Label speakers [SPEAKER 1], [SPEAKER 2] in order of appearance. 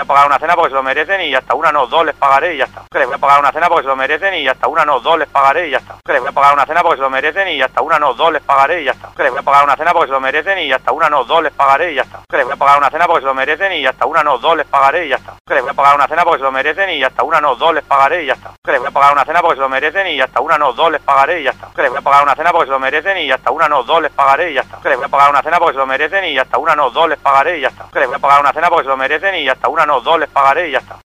[SPEAKER 1] pagar una cena porque se lo merecen y hasta una no, dos les pagaré y ya está. Que les voy a pagar una cena porque se lo merecen y hasta una no, dos les pagaré y ya está. Que les voy a pagar una cena porque se lo merecen y hasta una no, dos les pagaré y ya está. Que les voy a pagar una cena porque se lo merecen y hasta una no, dos les pagaré y ya está. Que les voy a pagar una cena porque se lo merecen y hasta una no, dos les pagaré y ya está. Que les voy a pagar una cena porque se lo merecen y hasta una no, dos les pagaré y ya está. Que les voy a pagar una cena porque se lo merecen y hasta una no, dos les pagaré y ya está. Que les voy a pagar una cena porque se lo merecen y hasta una no, dos les pagaré y ya está. Que les voy a pagar una cena porque se lo merecen y hasta una no, dos les pagaré y ya está. Que les voy a pagar una cena porque se lo merecen y hasta una no, dos les pagaré y ya está.